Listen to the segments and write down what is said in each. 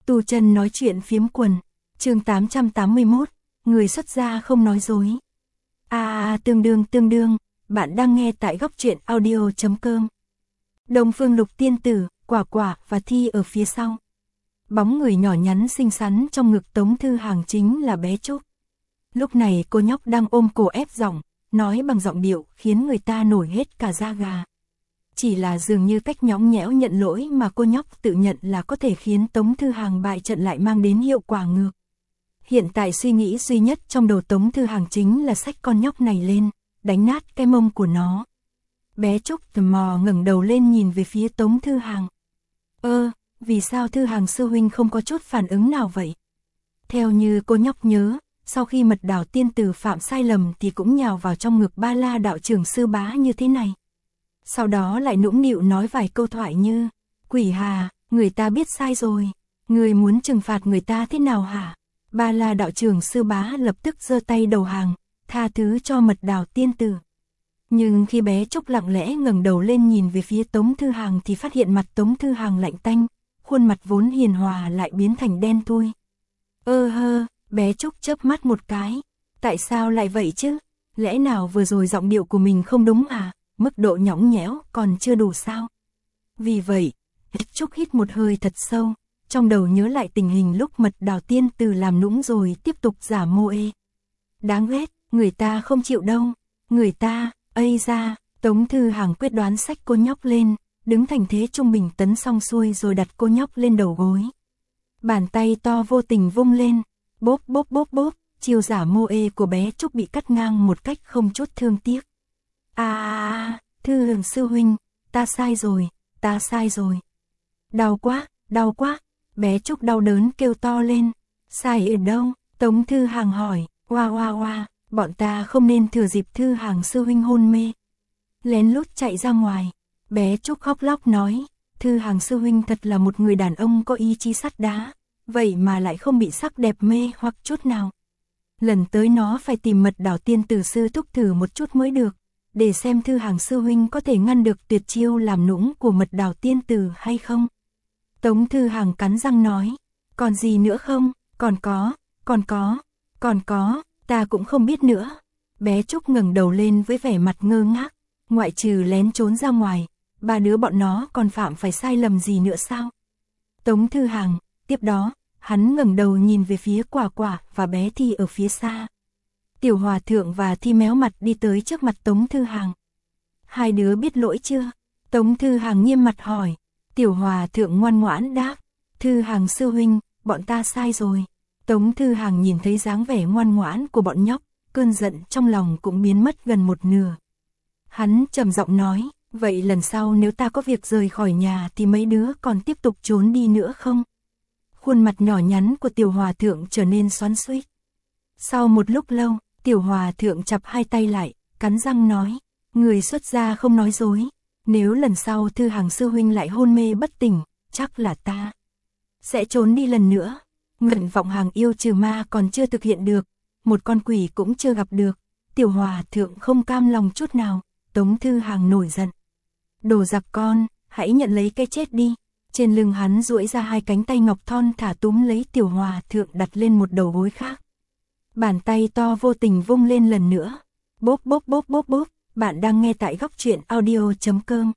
Tu chân nói chuyện phiếm quần, chương 881, người xuất gia không nói dối. Tương đương, bạn đang nghe tại góc truyện audio.com. Đông Phương Lục tiên tử, Quả Quả và Thi ở phía sau. Bóng người nhỏ nhắn xinh xắn trong ngực Tống Thư Hàng chính là bé Trúc. Lúc này cô nhóc đang ôm cổ ép giọng, nói bằng giọng điệu khiến người ta nổi hết cả da gà. Chỉ là dường như cách nhõng nhẽo nhận lỗi mà cô nhóc tự nhận là có thể khiến Tống Thư Hàng bại trận lại mang đến hiệu quả ngược. Hiện tại suy nghĩ duy nhất trong đầu Tống Thư Hàng chính là xách con nhóc này lên, đánh nát cái mông của nó. Bé Trúc tò mò ngẩng đầu lên nhìn về phía Tống Thư Hàng. Vì sao Thư Hàng sư huynh không có chút phản ứng nào vậy? Theo như cô nhóc nhớ, sau khi Mật Đảo tiên tử phạm sai lầm thì cũng nhào vào trong ngực Ba La đạo trưởng sư bá như thế này. Sau đó lại nũng nịu nói vài câu thoại như, Quỷ Hà, người ta biết sai rồi, người muốn trừng phạt người ta thế nào hả? Ba La đạo trưởng sư bá lập tức giơ tay đầu hàng, tha thứ cho Mật Đảo tiên tử. Nhưng khi bé Trúc lặng lẽ ngẩng đầu lên nhìn về phía Tống Thư Hàng thì phát hiện mặt Tống Thư Hàng lạnh tanh, khuôn mặt vốn hiền hòa lại biến thành đen thui. Bé Trúc chớp mắt một cái, tại sao lại vậy chứ? Lẽ nào vừa rồi giọng điệu của mình không đúng à? Mức độ nhõng nhẽo còn chưa đủ sao? Vì vậy, Trúc hít một hơi thật sâu, trong đầu nhớ lại tình hình lúc Mật Đảo tiên tử làm nũng rồi tiếp tục giả mô ê. Đáng ghét, người ta không chịu đâu, người ta, Tống Thư Hàng quyết đoán xách cô nhóc lên, đứng thành thế trung bình tấn xong xuôi rồi đặt cô nhóc lên đầu gối. Bàn tay to vô tình vung lên, bốp, chiêu giả mô ê của bé Trúc bị cắt ngang một cách không chút thương tiếc. Thư Hàng sư huynh, ta sai rồi. Đau quá, bé Trúc đau đớn kêu to lên. Sai ở đâu? Tống Thư Hàng hỏi. Bọn ta không nên thừa dịp Thư Hàng sư huynh hôn mê lén lút chạy ra ngoài. Bé Trúc khóc lóc nói, Thư Hàng sư huynh thật là một người đàn ông có ý chí sắt đá, vậy mà lại không bị sắc đẹp mê hoặc chút nào. Lần tới nó phải tìm Mật Đảo tiên tử sư thúc thử một chút mới được, để xem Thư Hàng sư huynh có thể ngăn được tuyệt chiêu làm nũng của Mật Đảo tiên tử hay không. Tống Thư Hàng cắn răng nói, còn gì nữa không? Còn có, ta cũng không biết nữa. Bé Trúc ngẩng đầu lên với vẻ mặt ngơ ngác, ngoại trừ lén trốn ra ngoài, ba đứa bọn nó còn phạm phải sai lầm gì nữa sao? Tống Thư Hàng, tiếp đó, hắn ngẩng đầu nhìn về phía Quả Quả và bé Thi ở phía xa. Tiểu Hòa Thượng và Thi méo mặt đi tới trước mặt Tống Thư Hàng. Hai đứa biết lỗi chưa? Tống Thư Hàng nghiêm mặt hỏi. Tiểu Hòa Thượng ngoan ngoãn đáp, Thư Hàng sư huynh, bọn ta sai rồi. Tống Thư Hàng nhìn thấy dáng vẻ ngoan ngoãn của bọn nhóc, cơn giận trong lòng cũng biến mất gần một nửa. Hắn trầm giọng nói, vậy lần sau nếu ta có việc rời khỏi nhà thì mấy đứa còn tiếp tục trốn đi nữa không? Khuôn mặt nhỏ nhắn của Tiểu Hòa Thượng trở nên xoắn xuýt. Sau một lúc lâu, Tiểu Hòa Thượng chặp hai tay lại, cắn răng nói, người xuất gia không nói dối. Nếu lần sau Thư Hàng sư huynh lại hôn mê bất tỉnh, chắc là ta sẽ trốn đi lần nữa. Nguyện vọng hàng yêu trừ ma còn chưa thực hiện được, một con quỷ cũng chưa gặp được. Tiểu Hòa Thượng không cam lòng chút nào. Tống Thư Hàng nổi giận. Đồ giặc con, hãy nhận lấy cái chết đi. Trên lưng hắn duỗi ra hai cánh tay ngọc thon thả túm lấy Tiểu Hòa Thượng đặt lên một đầu gối khác. Bàn tay to vô tình vung lên lần nữa. Bốp. Bạn đang nghe tại góc truyện audio.com.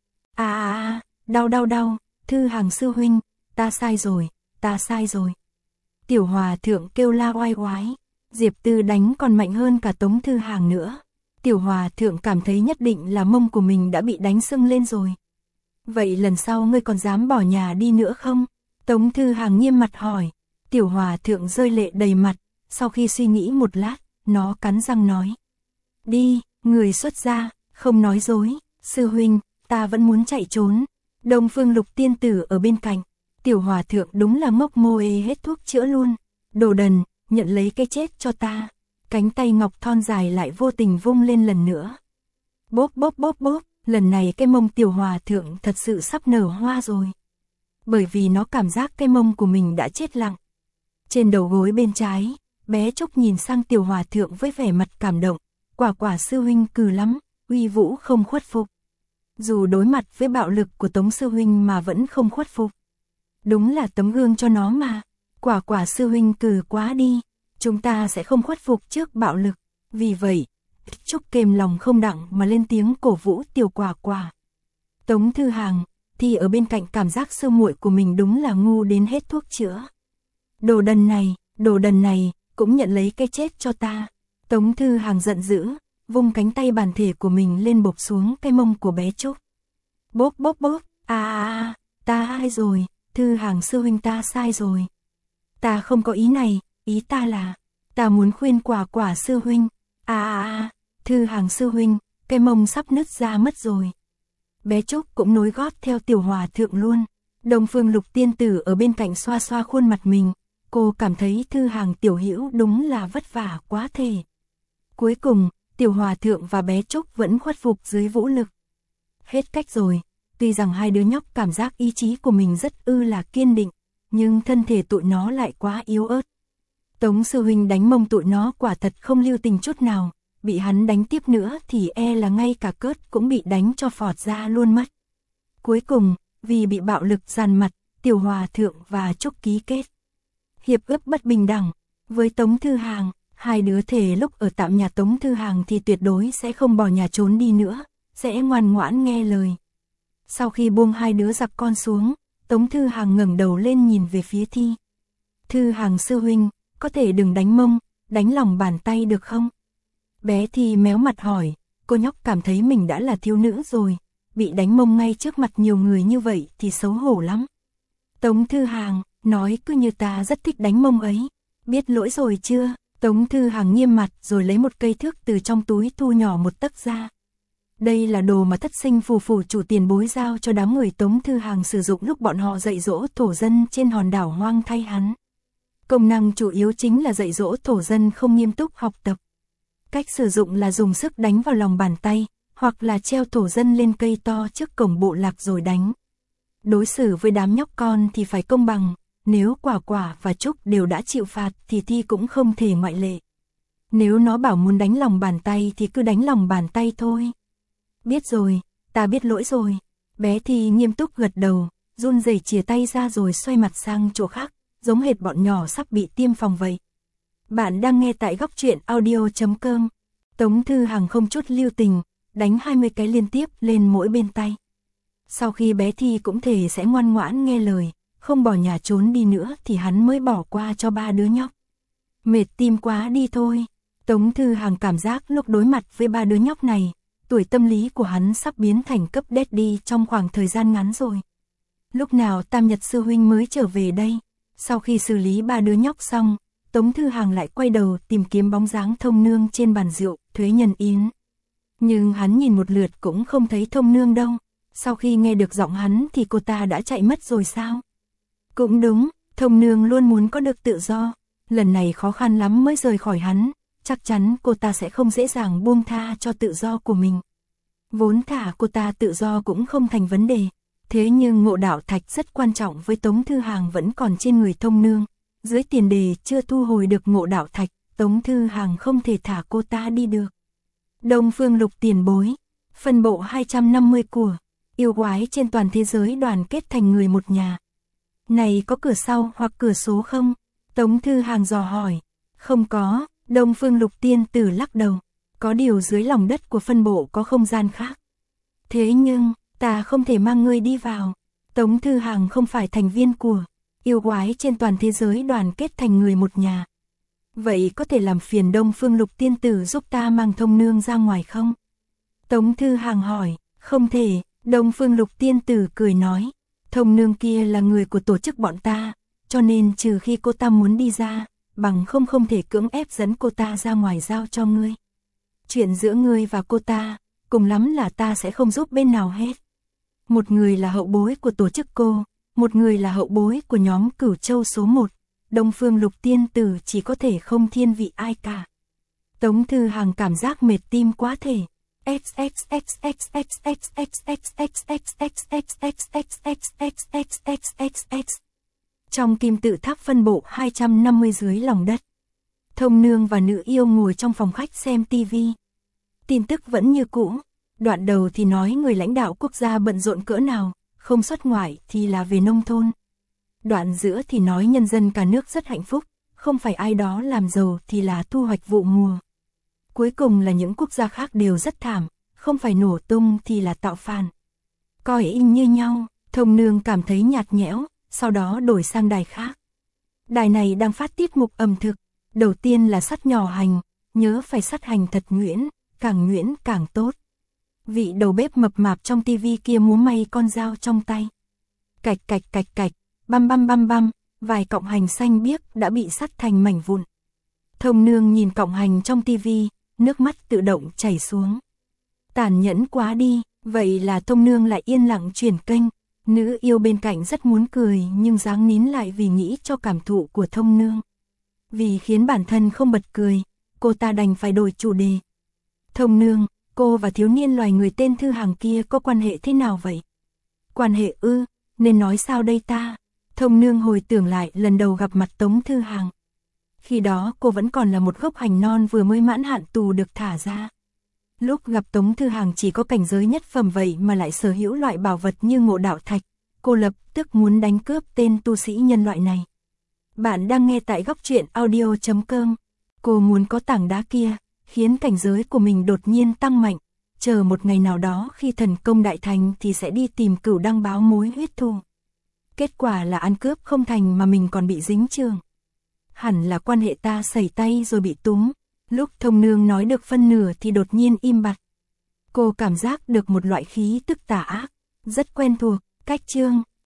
Đau, Thư Hàng sư huynh, ta sai rồi. Tiểu Hòa Thượng kêu la oai oái. Diệp Tư đánh còn mạnh hơn cả Tống Thư Hàng nữa. Tiểu Hòa Thượng cảm thấy nhất định là mông của mình đã bị đánh sưng lên rồi. Vậy lần sau ngươi còn dám bỏ nhà đi nữa không? Tống Thư Hàng nghiêm mặt hỏi. Tiểu Hòa Thượng rơi lệ đầy mặt, sau khi suy nghĩ một lát, nó cắn răng nói. Đi, người xuất gia, không nói dối, sư huynh, ta vẫn muốn chạy trốn. Đông Phương Lục tiên tử ở bên cạnh. Tiểu Hòa Thượng đúng là mốc mô ê hết thuốc chữa luôn. Đồ đần, nhận lấy cái chết cho ta. Cánh tay ngọc thon dài lại vô tình vung lên lần nữa. Bốp, lần này cái mông Tiểu Hòa Thượng thật sự sắp nở hoa rồi. Bởi vì nó cảm giác cái mông của mình đã chết lặng. Trên đầu gối bên trái, bé Trúc nhìn sang Tiểu Hòa Thượng với vẻ mặt cảm động. Quả sư huynh cừ lắm, uy vũ không khuất phục. Dù đối mặt với bạo lực của Tống sư huynh mà vẫn không khuất phục. đúng là tấm gương cho nó mà. Quả Quả sư huynh cừ quá đi, chúng ta sẽ không khuất phục trước bạo lực. Vì vậy, Trúc kềm lòng không đặng mà lên tiếng cổ vũ Tiểu Quả Quả. Tống Thư Hàng thì ở bên cạnh cảm giác sư muội của mình đúng là ngu đến hết thuốc chữa. Đồ đần này, cũng nhận lấy cái chết cho ta. Tống Thư Hàng giận dữ, vung cánh tay bản thể của mình lên bộp xuống cái mông của bé Trúc. Bốp bốp bốp, ta sai rồi, Thư Hàng sư huynh ta sai rồi. Ta không có ý này, ý ta là, ta muốn khuyên Quả Quả sư huynh. Thư Hàng sư huynh, cái mông sắp nứt ra mất rồi. Bé Trúc cũng nối gót theo Tiểu Hòa thượng luôn. Đông Phương Lục tiên tử ở bên cạnh xoa xoa khuôn mặt mình, cô cảm thấy Thư Hàng tiểu hữu đúng là vất vả quá thể. Cuối cùng, Tiểu Hòa thượng và bé Trúc vẫn khuất phục dưới vũ lực. Hết cách rồi, tuy rằng hai đứa nhóc cảm giác ý chí của mình rất là kiên định, nhưng thân thể tụi nó lại quá yếu ớt. Tống sư huynh đánh mông tụi nó quả thật không lưu tình chút nào, bị hắn đánh tiếp nữa thì e là ngay cả cớt cũng bị đánh cho phọt ra luôn mất. Cuối cùng, vì bị bạo lực dằn mặt, Tiểu Hòa thượng và Trúc ký kết hiệp ước bất bình đẳng với Tống Thư Hàng. Hai đứa thề lúc ở tạm nhà Tống Thư Hàng thì tuyệt đối sẽ không bỏ nhà trốn đi nữa, sẽ ngoan ngoãn nghe lời. Sau khi buông hai đứa giặc con xuống, Tống Thư Hàng ngẩng đầu lên nhìn về phía Thi. Thư Hàng sư huynh, có thể đừng đánh mông, đánh lòng bàn tay được không? Bé Thi méo mặt hỏi, cô nhóc cảm thấy mình đã là thiếu nữ rồi, bị đánh mông ngay trước mặt nhiều người như vậy thì xấu hổ lắm. Tống Thư Hàng nói cứ như ta rất thích đánh mông ấy, biết lỗi rồi chưa? Tống Thư Hàng nghiêm mặt rồi lấy một cây thước từ trong túi thu nhỏ một tấc ra. Đây là đồ mà thất sinh phù phù chủ tiền bối giao cho đám người Tống Thư Hàng sử dụng lúc bọn họ dạy dỗ thổ dân trên hòn đảo hoang thay hắn. Công năng chủ yếu chính là dạy dỗ thổ dân không nghiêm túc học tập. Cách sử dụng là dùng sức đánh vào lòng bàn tay, hoặc là treo thổ dân lên cây to trước cổng bộ lạc rồi đánh. Đối xử với đám nhóc con thì phải công bằng, nếu Quả Quả và Trúc đều đã chịu phạt thì Thi cũng không thể ngoại lệ. Nếu nó bảo muốn đánh lòng bàn tay thì cứ đánh lòng bàn tay thôi. Biết rồi, ta biết lỗi rồi. Bé Thi nghiêm túc gật đầu, run rẩy chìa tay ra rồi xoay mặt sang chỗ khác, giống hệt bọn nhỏ sắp bị tiêm phòng vậy. Bạn đang nghe tại góc truyện audio.com. Tống Thư Hàng không chút lưu tình, đánh 20 cái liên tiếp lên mỗi bên tay. Sau khi bé Thi cũng thề sẽ ngoan ngoãn nghe lời, không bỏ nhà trốn đi nữa thì hắn mới bỏ qua cho ba đứa nhóc. Mệt tim quá đi thôi. Tống Thư Hàng cảm giác lúc đối mặt với ba đứa nhóc này, tuổi tâm lý của hắn sắp biến thành cấp daddy trong khoảng thời gian ngắn rồi. Lúc nào Tam Nhật sư huynh mới trở về đây? Sau khi xử lý ba đứa nhóc xong, Tống Thư Hàng lại quay đầu tìm kiếm bóng dáng Thông Nương trên bàn rượu, Thuế Nhân Yến. Nhưng hắn nhìn một lượt cũng không thấy Thông Nương đâu. Sau khi nghe được giọng hắn thì cô ta đã chạy mất rồi sao? Cũng đúng, Thông Nương luôn muốn có được tự do. Lần này khó khăn lắm mới rời khỏi hắn, chắc chắn cô ta sẽ không dễ dàng buông tha cho tự do của mình. Vốn thả cô ta tự do cũng không thành vấn đề. Thế nhưng ngộ đạo thạch rất quan trọng với Tống Thư Hàng vẫn còn trên người Thông Nương. Dưới tiền đề chưa thu hồi được ngộ đạo thạch, Tống Thư Hàng không thể thả cô ta đi được. Đông Phương Lục tiền bối, phân bộ 250 của yêu quái trên toàn thế giới đoàn kết thành người một nhà. Này có cửa sau hoặc cửa số không? Tống Thư Hàng dò hỏi. Không có, Đông Phương Lục tiên tử lắc đầu. Có điều dưới lòng đất của phân bộ có không gian khác. Thế nhưng, ta không thể mang ngươi đi vào. Tống Thư Hàng không phải thành viên của yêu quái trên toàn thế giới đoàn kết thành người một nhà. Vậy có thể làm phiền Đông Phương Lục tiên tử giúp ta mang Thông Nương ra ngoài không? Tống Thư Hàng hỏi. Không thể, Đông Phương Lục tiên tử cười nói. Thông Nương kia là người của tổ chức bọn ta, cho nên trừ khi cô ta muốn đi ra, bằng không thể cưỡng ép dẫn cô ta ra ngoài giao cho ngươi. Chuyện giữa ngươi và cô ta, cùng lắm là ta sẽ không giúp bên nào hết. Một người là hậu bối của tổ chức cô, một người là hậu bối của nhóm Cửu Châu số 1, Đông Phương Lục tiên tử chỉ có thể không thiên vị ai cả. Tống Thư Hàng cảm giác mệt tim quá thể. Trong kim tự tháp phân bộ 250 dưới lòng đất, Thông Nương và nữ yêu ngồi trong phòng khách xem tivi. Tin tức vẫn như cũ, đoạn đầu thì nói người lãnh đạo quốc gia bận rộn cỡ nào, không xuất ngoại thì là về nông thôn. Đoạn giữa thì nói nhân dân cả nước rất hạnh phúc, không phải ai đó làm giàu thì là thu hoạch vụ mùa. Cuối cùng là những quốc gia khác đều rất thảm, không phải nổ tung thì là tạo phản. Coi y như nhau, Thông Nương cảm thấy nhạt nhẽo, sau đó đổi sang đài khác. Đài này đang phát tiết mục ẩm thực, đầu tiên là sắt nhỏ hành, nhớ phải sắt hành thật nhuyễn càng tốt. Vị đầu bếp mập mạp trong tivi kia múa may con dao trong tay. Cạch cạch cạch cạch, băm băm băm băm, vài cọng hành xanh biếc đã bị sắt thành mảnh vụn. Thông Nương nhìn cọng hành trong tivi, nước mắt tự động chảy xuống. Tàn nhẫn quá đi, vậy là Thông Nương lại yên lặng chuyển kênh. Nữ yêu bên cạnh rất muốn cười nhưng dáng nín lại vì nghĩ cho cảm thụ của Thông Nương. Vì khiến bản thân không bật cười, cô ta đành phải đổi chủ đề. Thông Nương, cô và thiếu niên loài người tên Thư Hàng kia có quan hệ thế nào vậy? Quan hệ ư, nên nói sao đây ta? Thông Nương hồi tưởng lại lần đầu gặp mặt Tống Thư Hàng. Khi đó cô vẫn còn là một gốc hành non vừa mới mãn hạn tù được thả ra. Lúc gặp Tống Thư Hàng chỉ có cảnh giới nhất phẩm vậy mà lại sở hữu loại bảo vật như Ngộ Đạo Thạch, cô lập tức muốn đánh cướp tên tu sĩ nhân loại này. Bạn đang nghe tại góc truyện audio.com. Cô muốn có tảng đá kia, khiến cảnh giới của mình đột nhiên tăng mạnh, chờ một ngày nào đó khi thần công đại thành thì sẽ đi tìm Cửu Đăng báo mối huyết thù. Kết quả là ăn cướp không thành mà mình còn bị dính chưởng. Hẳn là quan hệ ta sẩy tay rồi bị túm. Lúc Thông Nương nói được phân nửa thì đột nhiên im bặt. Cô cảm giác được một loại khí tức tà ác, rất quen thuộc, cách chương.